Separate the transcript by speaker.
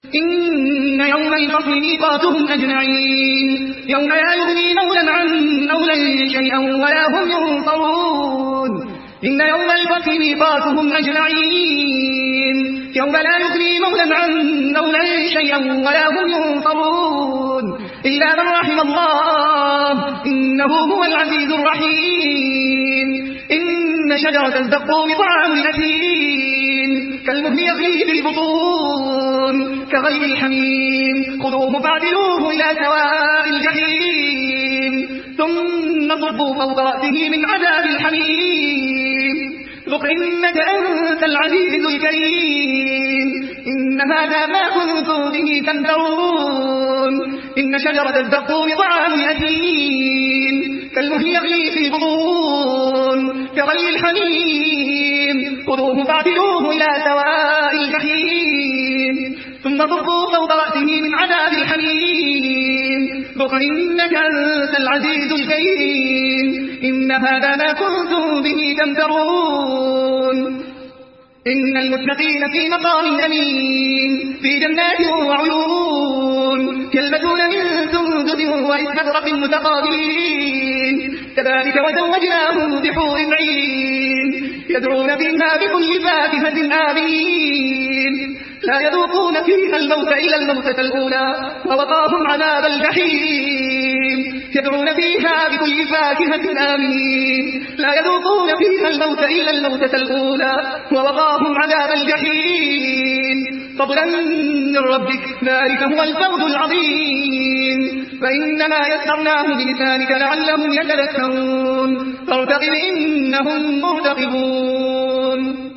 Speaker 1: إن يوم الفصل ميقاتهم أجمعين يوم لا يغني مولى عن مولى شيئا ولا هم ينصرون إن يوم الفصل ميقاتهم أجمعين يوم لا يغني مولى عن مولى شيئا ولا هم ينصرون إلا من رحم الله إنه هو العزيز الرحيم إن شجرة الزقوم طعام الأثيم كالمهل يغلي في البطون كغلي الحميم خذوه فاعدلوه إلى سواء الجحيم ثم صبوا فوق رأسه من عذاب الحميم ذق إنك أنت العزيز الكريم إن هذا ما كنتم به تمترون إن شجرة الزقوم طعام الأثيم كالمهل يغلي في البطون كغلي الحميم خذوه فاعدلوه إلى سواء الجحيم ثم صبوا فوق رأسه من عذاب الحميم ذق إنك أنت العزيز الكريم إن هذا ما كنتم به تمترون إن المتقين في مقام أمين في جنات وعيون يلبسون من سندس وإستبرق متقابلين كذلك وزوجناهم بحور عين يدعون فيها بكل فاكهة آمين لا يذوقون فيها الموت إلا الموتة الأولى ووقاهم عذاب الجحيم يدعون فيها بكل فاكهة آمين لا يذوقون فيها الموت إلا الموتة الأولى ووقاهم عذاب الجحيم فضلا من ربك ذلك هو الفوز العظيم فإنما يسرناه بلسانك لعلهم يتذكرون فارتقب إنهم مرتقبون